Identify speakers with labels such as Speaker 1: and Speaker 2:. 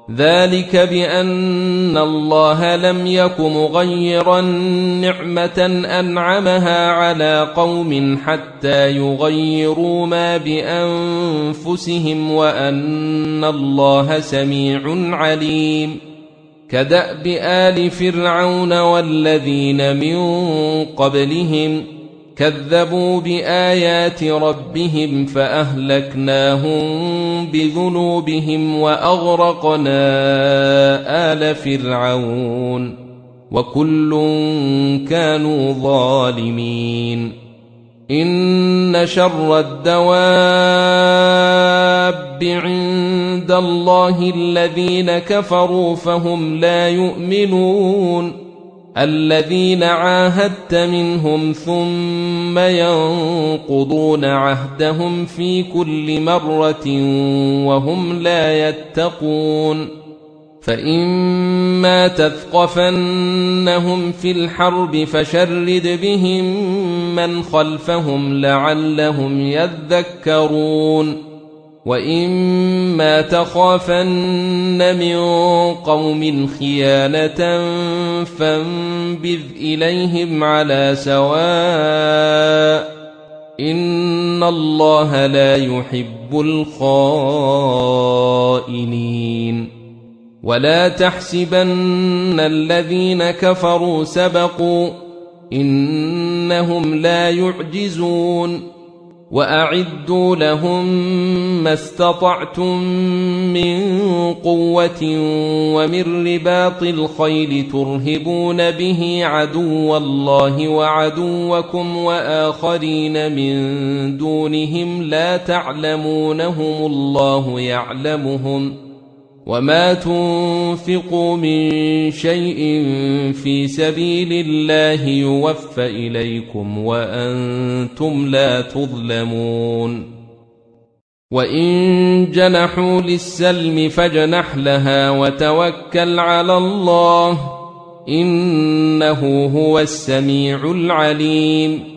Speaker 1: ذلك بأن الله لم يك مغيرا نعمة أنعمها على قوم حتى يغيروا ما بأنفسهم وأن الله سميع عليم. كدأب آل فرعون والذين من قبلهم كذبوا بآيات ربهم فأهلكناهم بذنوبهم وأغرقنا آل فرعون وكل كانوا ظالمين. إن شر الدواب عند الله الذين كفروا فهم لا يؤمنون. الذين عاهدت منهم ثم ينقضون عهدهم في كل مرة وهم لا يتقون. فإما تثقفنهم في الحرب فشرد بهم من خلفهم لعلهم يذكرون. وإما تخافن من قوم خيانة فانبذ إليهم على سواء إن الله لا يحب الخائنين. ولا تحسبن الذين كفروا سبقوا إنهم لا يعجزون. وأعدوا لهم ما استطعتم من قوة ومن رباط الخيل ترهبون به عدو الله وعدوكم وآخرين من دونهم لا تعلمونهم الله يعلمهم. وما تنفقوا من شيء في سبيل الله يوفى إليكم وأنتم لا تظلمون. وإن جنحوا للسلم فاجنح لها وتوكل على الله إنه هو السميع العليم.